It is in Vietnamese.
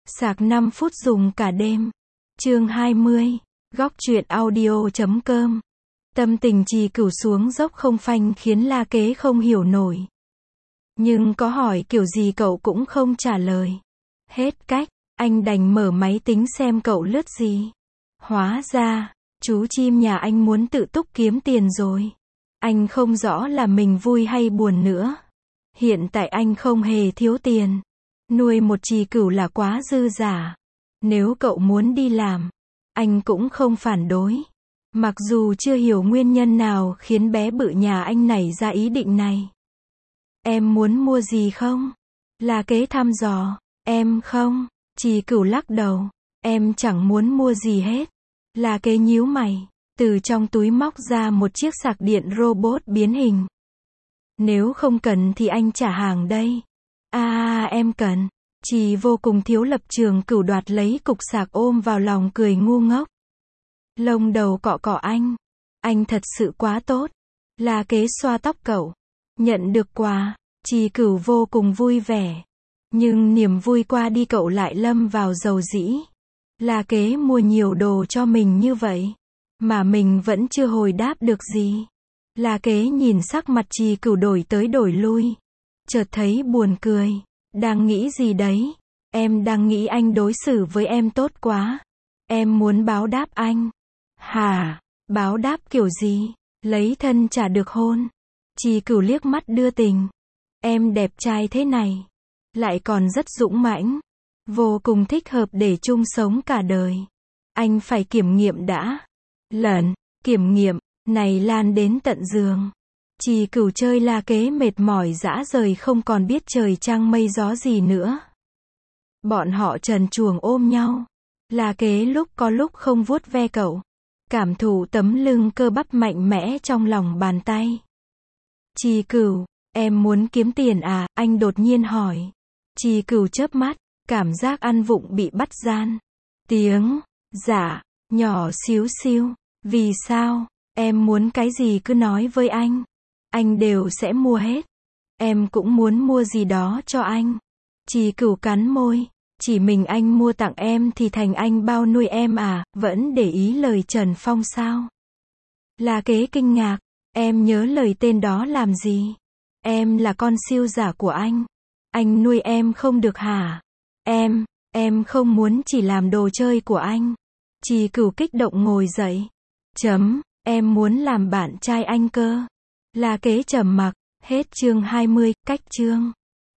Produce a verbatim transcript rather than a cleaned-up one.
Sạc năm phút dùng cả đêm. Chương hai mươi. Góc truyện audio chấm com. Tâm tình Trì Cửu xuống dốc không phanh khiến La Kế không hiểu nổi. Nhưng có hỏi kiểu gì cậu cũng không trả lời. Hết cách, anh đành mở máy tính xem cậu lướt gì. Hóa ra, chú chim nhà anh muốn tự túc kiếm tiền rồi. Anh không rõ là mình vui hay buồn nữa. Hiện tại anh không hề thiếu tiền. Nuôi một Trì Cửu là quá dư giả. Nếu cậu muốn đi làm, anh cũng không phản đối. Mặc dù chưa hiểu nguyên nhân nào khiến bé bự nhà anh nảy ra ý định này. Em muốn mua gì không? La Kế thăm dò. Em không. Trì Cửu lắc đầu. Em chẳng muốn mua gì hết. La Kế nhíu mày. Từ trong túi móc ra một chiếc sạc điện robot biến hình. Nếu không cần thì anh trả hàng đây. À em cần. Trì vô cùng thiếu lập trường Cửu đoạt lấy cục sạc ôm vào lòng cười ngu ngốc. Lông đầu cọ cọ anh. Anh thật sự quá tốt. La Kế xoa tóc cậu. Nhận được quà, Trì Cửu vô cùng vui vẻ. Nhưng niềm vui qua đi cậu lại lâm vào dầu dĩ. La Kế mua nhiều đồ cho mình như vậy, mà mình vẫn chưa hồi đáp được gì. La Kế nhìn sắc mặt Trì Cửu đổi tới đổi lui. Chợt thấy buồn cười. Đang nghĩ gì đấy? Em đang nghĩ anh đối xử với em tốt quá. Em muốn báo đáp anh. Hả? Báo đáp kiểu gì? Lấy thân trả được hôn. Trì Cửu liếc mắt đưa tình. Em đẹp trai thế này, lại còn rất dũng mãnh, vô cùng thích hợp để chung sống cả đời. Anh phải kiểm nghiệm đã. Lẩn, kiểm nghiệm, này lan đến tận giường. Trì Cửu chơi La Kế mệt mỏi rã rời không còn biết trời trăng mây gió gì nữa. Bọn họ trần truồng ôm nhau. La Kế lúc có lúc không vuốt ve cậu. Cảm thụ tấm lưng cơ bắp mạnh mẽ trong lòng bàn tay. Trì Cửu, em muốn kiếm tiền à? Anh đột nhiên hỏi. Trì Cửu chớp mắt, cảm giác ăn vụng bị bắt gian. Tiếng, dạ, nhỏ xíu xiu. Vì sao? Em muốn cái gì cứ nói với anh. Anh đều sẽ mua hết. Em cũng muốn mua gì đó cho anh. Trì Cửu cắn môi. Chỉ mình anh mua tặng em thì thành anh bao nuôi em à? Vẫn để ý lời Trần Phong sao? La Kế kinh ngạc. Em nhớ lời tên đó làm gì? Em là con siêu giả của anh. Anh nuôi em không được hả? Em, em không muốn chỉ làm đồ chơi của anh. Trì Cửu kích động ngồi dậy. Chấm, em muốn làm bạn trai anh cơ. La Kế trầm mặc. Hết chương hai mươi, cách chương.